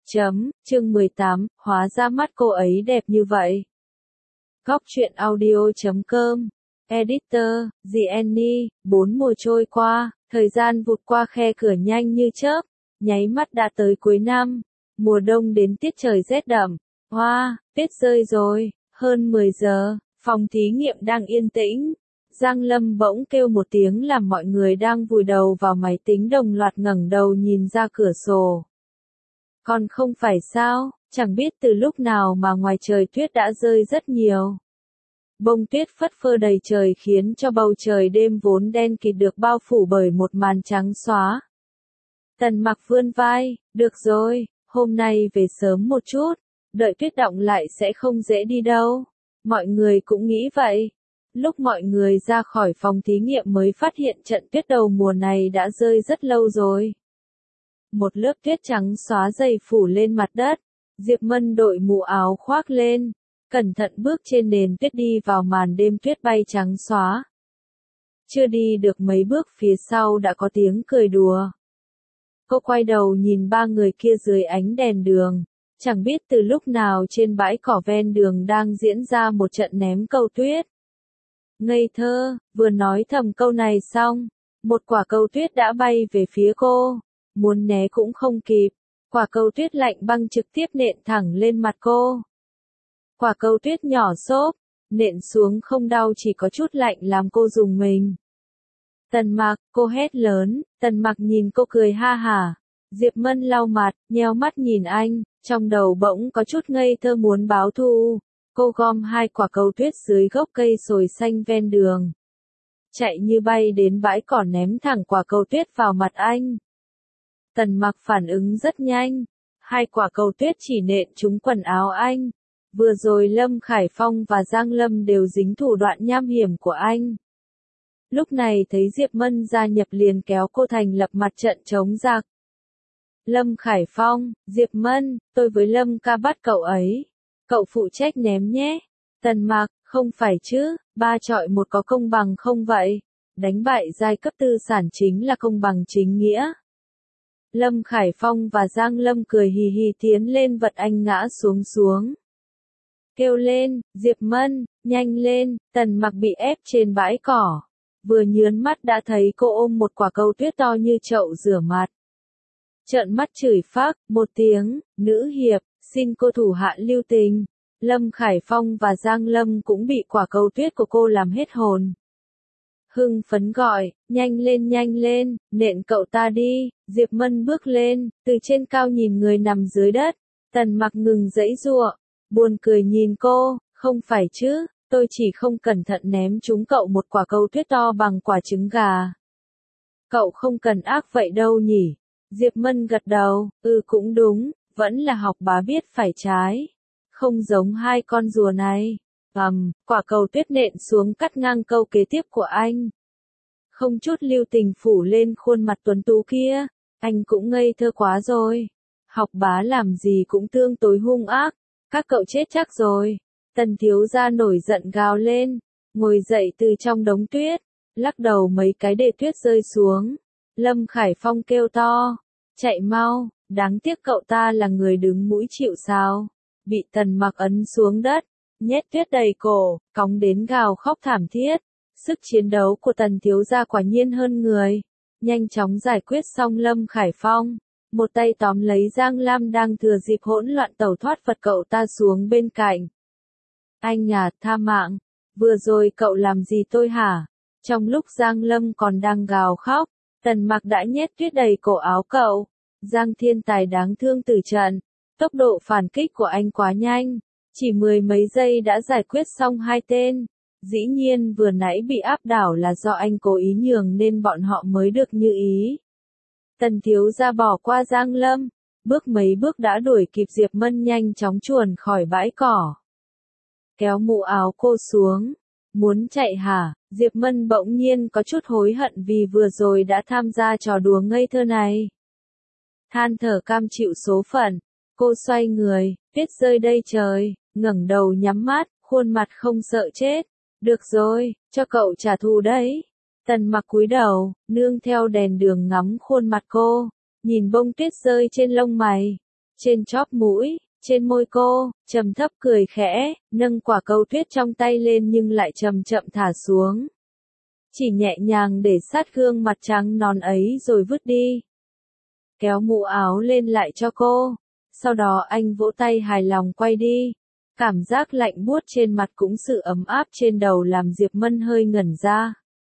Chương 18, hóa ra mắt cô ấy đẹp như vậy. Góc truyện audio.com. Editor, Jenny. 4 mùa trôi qua, thời gian vụt qua khe cửa nhanh như chớp, nháy mắt đã tới cuối năm. Mùa đông đến tiết trời rét đậm. Hoa, tuyết rơi rồi. Hơn 10 giờ, phòng thí nghiệm đang yên tĩnh. Giang Lâm bỗng kêu một tiếng làm mọi người đang vùi đầu vào máy tính đồng loạt ngẩng đầu nhìn ra cửa sổ. Còn không phải sao, chẳng biết từ lúc nào mà ngoài trời tuyết đã rơi rất nhiều. Bông tuyết phất phơ đầy trời khiến cho bầu trời đêm vốn đen kịt được bao phủ bởi một màn trắng xóa. Tần Mặc vươn vai, được rồi, hôm nay về sớm một chút, đợi tuyết đọng lại sẽ không dễ đi đâu. Mọi người cũng nghĩ vậy. Lúc mọi người ra khỏi phòng thí nghiệm mới phát hiện trận tuyết đầu mùa này đã rơi rất lâu rồi. Một lớp tuyết trắng xóa dày phủ lên mặt đất. Diệp Mân đội mũ áo khoác lên, cẩn thận bước trên nền tuyết đi vào màn đêm tuyết bay trắng xóa. Chưa đi được mấy bước phía sau đã có tiếng cười đùa. Cô quay đầu nhìn ba người kia dưới ánh đèn đường, chẳng biết từ lúc nào trên bãi cỏ ven đường đang diễn ra một trận ném câu tuyết. Ngây thơ, vừa nói thầm câu này xong, một quả câu tuyết đã bay về phía cô, muốn né cũng không kịp, quả câu tuyết lạnh băng trực tiếp nện thẳng lên mặt cô. Quả câu tuyết nhỏ xốp, nện xuống không đau chỉ có chút lạnh làm cô rùng mình. Tần Mặc, cô hét lớn, Tần Mặc nhìn cô cười ha hả. Diệp Mân lau mặt, nheo mắt nhìn anh, trong đầu bỗng có chút ngây thơ muốn báo thù. Cô gom 2 quả câu tuyết dưới gốc cây sồi xanh ven đường. Chạy như bay đến bãi cỏ ném thẳng quả câu tuyết vào mặt anh. Tần Mặc phản ứng rất nhanh. 2 quả câu tuyết chỉ nện trúng quần áo anh. Vừa rồi Lâm Khải Phong và Giang Lâm đều dính thủ đoạn nham hiểm của anh. Lúc này thấy Diệp Mân gia nhập liền kéo cô thành lập mặt trận chống giặc. Lâm Khải Phong, Diệp Mân, tôi với Lâm ca bắt cậu ấy. Cậu phụ trách ném nhé. Tần Mặc, không phải chứ, 3 chọi 1 có công bằng không vậy? Đánh bại giai cấp tư sản chính là công bằng chính nghĩa. Lâm Khải Phong và Giang Lâm cười hì hì tiến lên vật anh ngã xuống. Kêu lên, Diệp Mân, nhanh lên, Tần Mặc bị ép trên bãi cỏ. Vừa nhớn mắt đã thấy cô ôm một quả câu tuyết to như chậu rửa mặt. Trợn mắt chửi phác, một tiếng, nữ hiệp, xin cô thủ hạ lưu tình. Lâm Khải Phong và Giang Lâm cũng bị quả câu tuyết của cô làm hết hồn. Hưng phấn gọi, nhanh lên, nện cậu ta đi. Diệp Mân bước lên, từ trên cao nhìn người nằm dưới đất. Tần Mặc ngừng giãy giụa, buồn cười nhìn cô, không phải chứ, tôi chỉ không cẩn thận ném trúng cậu một quả câu tuyết to bằng quả trứng gà. Cậu không cần ác vậy đâu nhỉ. Diệp Mân gật đầu, cũng đúng, vẫn là học bá biết phải trái. Không giống 2 con rùa này. Quả cầu tuyết nện xuống cắt ngang câu kế tiếp của anh. Không chút lưu tình phủ lên khuôn mặt tuấn tú kia. Anh cũng ngây thơ quá rồi. Học bá làm gì cũng tương tối hung ác. Các cậu chết chắc rồi. Tần thiếu gia nổi giận gào lên. Ngồi dậy từ trong đống tuyết. Lắc đầu mấy cái để tuyết rơi xuống. Lâm Khải Phong kêu to. Chạy mau, đáng tiếc cậu ta là người đứng mũi chịu sào. Bị Tần Mặc ấn xuống đất, nhét tuyết đầy cổ, cóng đến gào khóc thảm thiết. Sức chiến đấu của Tần thiếu gia quả nhiên hơn người. Nhanh chóng giải quyết xong Lâm Khải Phong. Một tay tóm lấy Giang Lam đang thừa dịp hỗn loạn tẩu thoát vật cậu ta xuống bên cạnh. Anh à, tha mạng. Vừa rồi cậu làm gì tôi hả? Trong lúc Giang Lâm còn đang gào khóc, Tần Mặc đã nhét tuyết đầy cổ áo cậu. Giang Thiên Tài đáng thương tử trận. Tốc độ phản kích của anh quá nhanh. Chỉ 10 mấy giây đã giải quyết xong 2 tên. Dĩ nhiên vừa nãy bị áp đảo là do anh cố ý nhường nên bọn họ mới được như ý. Tần thiếu gia bỏ qua Giang Lâm. Bước mấy bước đã đuổi kịp Diệp Mân nhanh chóng chuồn khỏi bãi cỏ. Kéo mũ áo cô xuống. Muốn chạy hả? Diệp Mân bỗng nhiên có chút hối hận vì vừa rồi đã tham gia trò đùa ngây thơ này. Than thở cam chịu số phận. Cô xoay người, tuyết rơi đây trời, ngẩng đầu nhắm mắt, khuôn mặt không sợ chết. Được rồi, cho cậu trả thù đấy. Tần Mặc cúi đầu, nương theo đèn đường ngắm khuôn mặt cô, nhìn bông tuyết rơi trên lông mày. trên chóp mũi, trên môi cô, trầm thấp cười khẽ, nâng quả cầu tuyết trong tay lên nhưng lại chậm chậm thả xuống. Chỉ nhẹ nhàng để sát gương mặt trắng nõn ấy rồi vứt đi. Kéo mũ áo lên lại cho cô. Sau đó anh vỗ tay hài lòng quay đi. Cảm giác lạnh buốt trên mặt cũng sự ấm áp trên đầu làm Diệp Mân hơi ngẩn ra.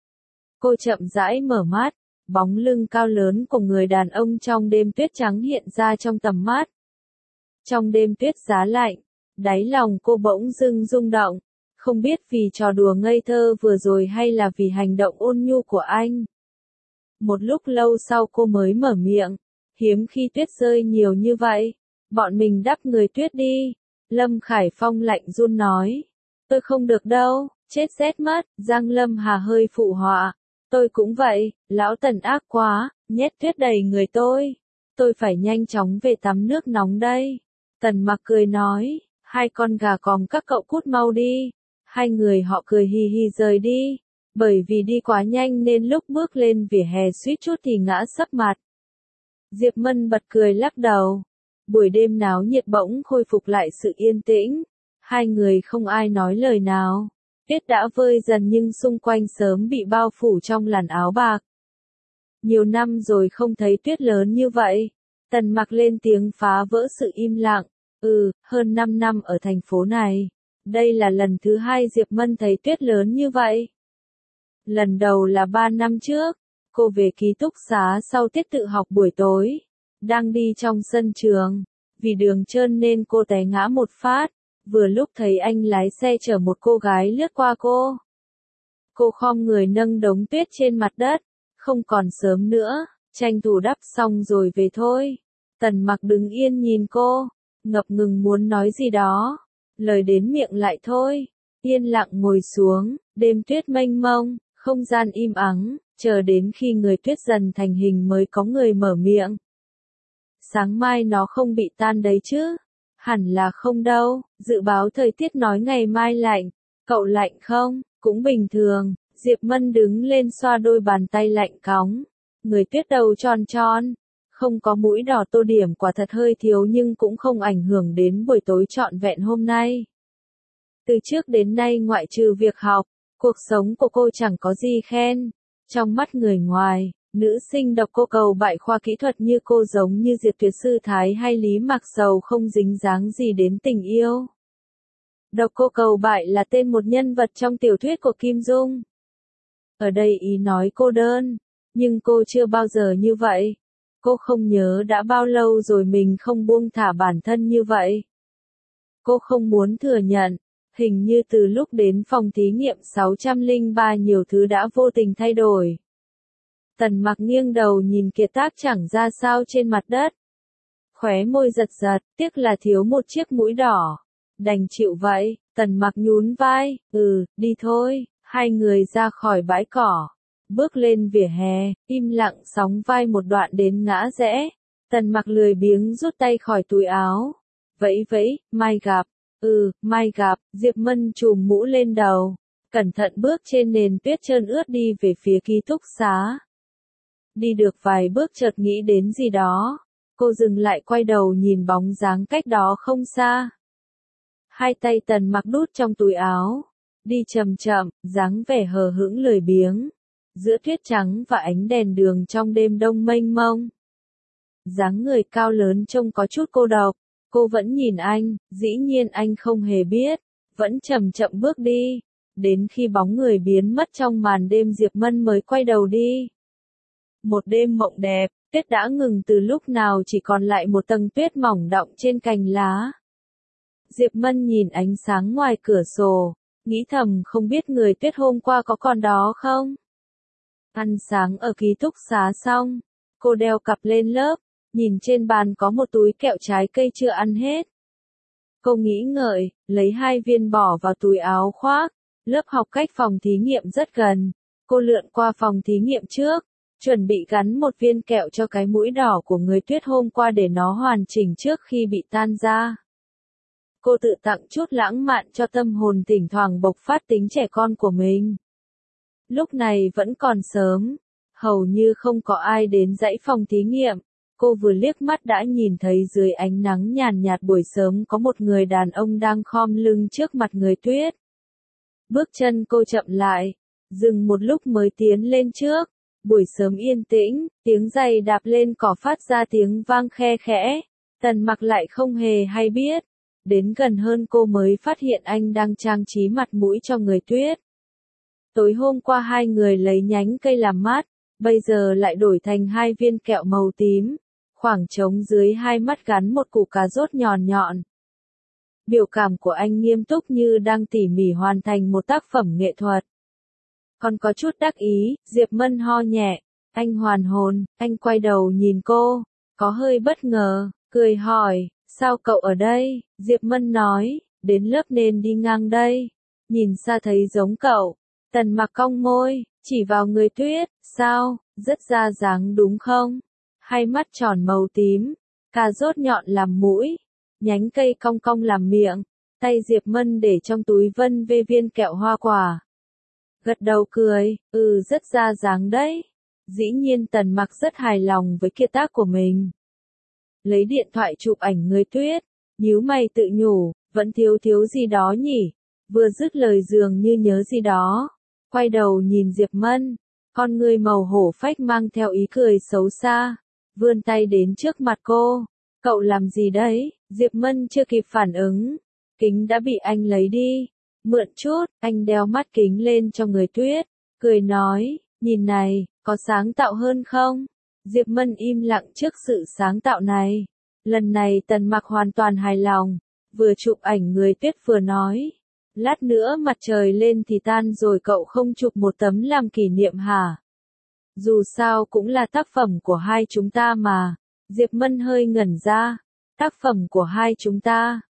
Cô chậm rãi mở mắt, bóng lưng cao lớn của người đàn ông trong đêm tuyết trắng hiện ra trong tầm mắt. Trong đêm tuyết giá lạnh, đáy lòng cô bỗng dưng rung động, không biết vì trò đùa ngây thơ vừa rồi hay là vì hành động ôn nhu của anh. Một lúc lâu sau cô mới mở miệng, hiếm khi tuyết rơi nhiều như vậy, bọn mình đắp người tuyết đi. Lâm Khải Phong lạnh run nói, tôi không được đâu, chết rét mất. Giang Lâm Hà hơi phụ họa, tôi cũng vậy, lão Tần ác quá, nhét tuyết đầy người tôi phải nhanh chóng về tắm nước nóng đây. Tần Mặc cười nói, hai con gà còm các cậu cút mau đi. Hai người họ cười hì hì rời đi, bởi vì đi quá nhanh nên lúc bước lên vỉa hè suýt chút thì ngã sấp mặt. Diệp Mân bật cười lắc đầu. Buổi đêm náo nhiệt bỗng khôi phục lại sự yên tĩnh, hai người không ai nói lời nào. Tuyết đã vơi dần nhưng xung quanh sớm bị bao phủ trong làn áo bạc. Nhiều năm rồi không thấy tuyết lớn như vậy. Tần Mặc lên tiếng phá vỡ sự im lặng. Hơn 5 năm ở thành phố này. Đây là lần thứ hai Diệp Mân thấy tuyết lớn như vậy. Lần đầu là 3 năm trước. Cô về ký túc xá sau tiết tự học buổi tối. Đang đi trong sân trường. Vì đường trơn nên cô té ngã một phát. Vừa lúc thấy anh lái xe chở một cô gái lướt qua cô. Cô khom người nâng đống tuyết trên mặt đất. Không còn sớm nữa, tranh thủ đắp xong rồi về thôi. Tần Mặc đứng yên nhìn cô, ngập ngừng muốn nói gì đó. Lời đến miệng lại thôi. Yên lặng ngồi xuống, đêm tuyết mênh mông, không gian im ắng, chờ đến khi người tuyết dần thành hình mới có người mở miệng. Sáng mai nó không bị tan đấy chứ? Hẳn là không đâu, dự báo thời tiết nói ngày mai lạnh. Cậu lạnh không? Cũng bình thường. Diệp Mân đứng lên xoa đôi bàn tay lạnh cóng. Người tuyết đầu tròn tròn. Không có mũi đỏ tô điểm quả thật hơi thiếu nhưng cũng không ảnh hưởng đến buổi tối trọn vẹn hôm nay. Từ trước đến nay ngoại trừ việc học, cuộc sống của cô chẳng có gì khen. Trong mắt người ngoài, nữ sinh độc cô cầu bại khoa kỹ thuật như cô giống như Diệp Tuyệt Sư Thái hay Lý Mạc Sầu không dính dáng gì đến tình yêu. Độc cô cầu bại là tên một nhân vật trong tiểu thuyết của Kim Dung. Ở đây ý nói cô đơn, nhưng cô chưa bao giờ như vậy. Cô không nhớ đã bao lâu rồi mình không buông thả bản thân như vậy. Cô không muốn thừa nhận, hình như từ lúc đến phòng thí nghiệm 603 nhiều thứ đã vô tình thay đổi. Tần Mặc nghiêng đầu nhìn kiệt tác chẳng ra sao trên mặt đất. Khóe môi giật giật, tiếc là thiếu một chiếc mũi đỏ. Đành chịu vậy, Tần Mặc nhún vai, đi thôi. Hai người ra khỏi bãi cỏ, bước lên vỉa hè, im lặng sóng vai một đoạn đến ngã rẽ. Tần Mặc lười biếng rút tay khỏi túi áo. Vẫy vẫy, mai gặp. Mai gặp. Diệp Mân trùm mũ lên đầu, cẩn thận bước trên nền tuyết trơn ướt đi về phía ký túc xá. Đi được vài bước chợt nghĩ đến gì đó. Cô dừng lại quay đầu nhìn bóng dáng cách đó không xa. Hai tay Tần Mặc đút trong túi áo. Đi chậm chậm, dáng vẻ hờ hững lười biếng. Giữa tuyết trắng và ánh đèn đường trong đêm đông mênh mông. Dáng người cao lớn trông có chút cô độc. Cô vẫn nhìn anh, dĩ nhiên anh không hề biết. Vẫn chậm chậm bước đi. Đến khi bóng người biến mất trong màn đêm Diệp Mân mới quay đầu đi. Một đêm mộng đẹp, tuyết đã ngừng từ lúc nào chỉ còn lại một tầng tuyết mỏng đọng trên cành lá. Diệp Mân nhìn ánh sáng ngoài cửa sổ. Nghĩ thầm không biết người tuyết hôm qua có còn đó không? Ăn sáng ở ký túc xá xong, cô đeo cặp lên lớp, nhìn trên bàn có một túi kẹo trái cây chưa ăn hết. Cô nghĩ ngợi, lấy 2 viên bỏ vào túi áo khoác, lớp học cách phòng thí nghiệm rất gần. Cô lượn qua phòng thí nghiệm trước, chuẩn bị gắn một viên kẹo cho cái mũi đỏ của người tuyết hôm qua để nó hoàn chỉnh trước khi bị tan ra. Cô tự tặng chút lãng mạn cho tâm hồn thỉnh thoảng bộc phát tính trẻ con của mình. Lúc này vẫn còn sớm, hầu như không có ai đến dãy phòng thí nghiệm. Cô vừa liếc mắt đã nhìn thấy dưới ánh nắng nhàn nhạt buổi sớm có một người đàn ông đang khom lưng trước mặt người Tuyết. Bước chân cô chậm lại, dừng một lúc mới tiến lên trước. Buổi sớm yên tĩnh, tiếng giày đạp lên cỏ phát ra tiếng vang khe khẽ. Tần Mặc lại không hề hay biết. Đến gần hơn cô mới phát hiện anh đang trang trí mặt mũi cho người Tuyết. Tối hôm qua hai người lấy nhánh cây làm mát, bây giờ lại đổi thành hai viên kẹo màu tím. Khoảng trống dưới hai mắt gắn một củ cà rốt nhọn nhọn. Biểu cảm của anh nghiêm túc như đang tỉ mỉ hoàn thành một tác phẩm nghệ thuật. Còn có chút đắc ý, Diệp Mân ho nhẹ. Anh hoàn hồn, anh quay đầu nhìn cô, có hơi bất ngờ, cười hỏi, sao cậu ở đây? Diệp Mân nói, đến lớp nên đi ngang đây. Nhìn xa thấy giống cậu. Tần Mặc cong môi, chỉ vào người Tuyết, sao, rất ra dáng đúng không? Hai mắt tròn màu tím, cà rốt nhọn làm mũi, nhánh cây cong cong làm miệng, tay Diệp Mân để trong túi vân vê viên kẹo hoa quả. Gật đầu cười, rất ra dáng đấy. Dĩ nhiên Tần Mặc rất hài lòng với kiệt tác của mình. Lấy điện thoại chụp ảnh người Tuyết, nhíu mày tự nhủ, vẫn thiếu gì đó nhỉ. Vừa dứt lời dường như nhớ gì đó. Quay đầu nhìn Diệp Mân, con người màu hổ phách mang theo ý cười xấu xa. Vươn tay đến trước mặt cô. Cậu làm gì đấy? Diệp Mân chưa kịp phản ứng. Kính đã bị anh lấy đi. Mượn chút, anh đeo mắt kính lên cho người Tuyết. Cười nói, nhìn này, có sáng tạo hơn không? Diệp Mân im lặng trước sự sáng tạo này. Lần này Tần Mặc hoàn toàn hài lòng. Vừa chụp ảnh người Tuyết vừa nói. Lát nữa mặt trời lên thì tan rồi cậu không chụp một tấm làm kỷ niệm hả? Dù sao cũng là tác phẩm của hai chúng ta mà. Diệp Mân hơi ngẩn ra. Tác phẩm của hai chúng ta.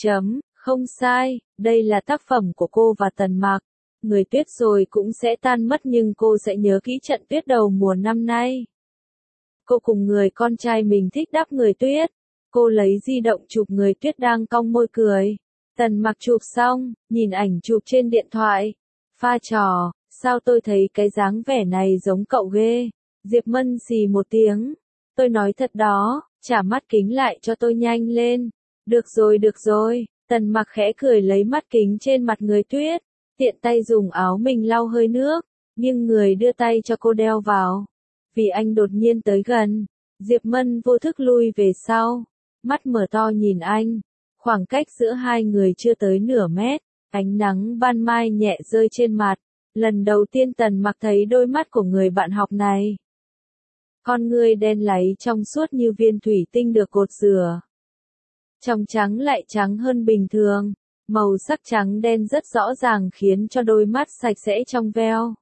Không sai, đây là tác phẩm của cô và Tần Mặc. Người Tuyết rồi cũng sẽ tan mất nhưng cô sẽ nhớ kỹ trận tuyết đầu mùa năm nay. Cô cùng người con trai mình thích đắp người Tuyết. Cô lấy di động chụp người Tuyết đang cong môi cười. Tần Mặc chụp xong, nhìn ảnh chụp trên điện thoại. Pha trò, sao tôi thấy cái dáng vẻ này giống cậu ghê. Diệp Mân xì một tiếng. Tôi nói thật đó, trả mắt kính lại cho tôi nhanh lên. Được rồi. Tần Mặc khẽ cười lấy mắt kính trên mặt người Tuyết. Tiện tay dùng áo mình lau hơi nước. Nhưng người đưa tay cho cô đeo vào. Vì anh đột nhiên tới gần. Diệp Mân vô thức lui về sau. Mắt mở to nhìn anh. Khoảng cách giữa hai người chưa tới nửa mét. Ánh nắng ban mai nhẹ rơi trên mặt. Lần đầu tiên Tần Mặc thấy đôi mắt của người bạn học này. Con ngươi đen láy trong suốt như viên thủy tinh được cột rửa. Trong trắng lại trắng hơn bình thường. Màu sắc trắng đen rất rõ ràng khiến cho đôi mắt sạch sẽ trong veo.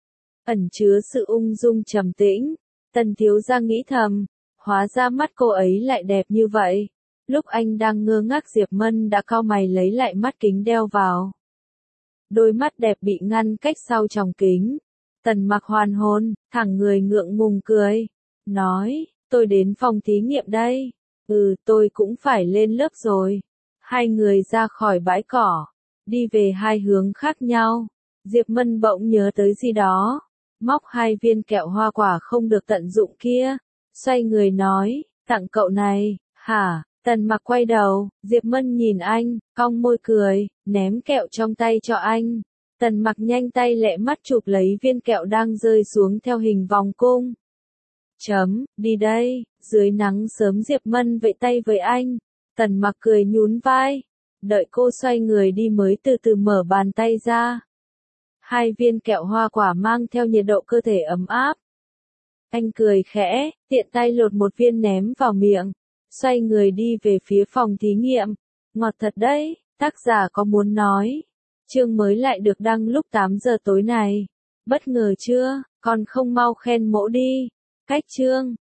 Ẩn chứa sự ung dung trầm tĩnh. Tần thiếu gia nghĩ thầm. Hóa ra mắt cô ấy lại đẹp như vậy. Lúc anh đang ngơ ngác Diệp Mân đã cau mày lấy lại mắt kính đeo vào. Đôi mắt đẹp bị ngăn cách sau tròng kính. Tần Mặc hoàn hồn, thẳng người ngượng ngùng cười. Nói, tôi đến phòng thí nghiệm đây. Tôi cũng phải lên lớp rồi. Hai người ra khỏi bãi cỏ. Đi về hai hướng khác nhau. Diệp Mân bỗng nhớ tới gì đó. Móc hai viên kẹo hoa quả không được tận dụng kia. Xoay người nói, tặng cậu này, hả? Tần Mặc quay đầu, Diệp Mân nhìn anh, cong môi cười, ném kẹo trong tay cho anh. Tần Mặc nhanh tay lẹ mắt chụp lấy viên kẹo đang rơi xuống theo hình vòng cung. Đi đây, dưới nắng sớm Diệp Mân vẫy tay với anh. Tần Mặc cười nhún vai. Đợi cô xoay người đi mới từ từ mở bàn tay ra. Hai viên kẹo hoa quả mang theo nhiệt độ cơ thể ấm áp. Anh cười khẽ, tiện tay lột một viên ném vào miệng. Xoay người đi về phía phòng thí nghiệm. Ngọt thật đấy, tác giả có muốn nói. Chương mới lại được đăng lúc 8 giờ tối này. Bất ngờ chưa, còn không mau khen mỗ đi. Cách chương.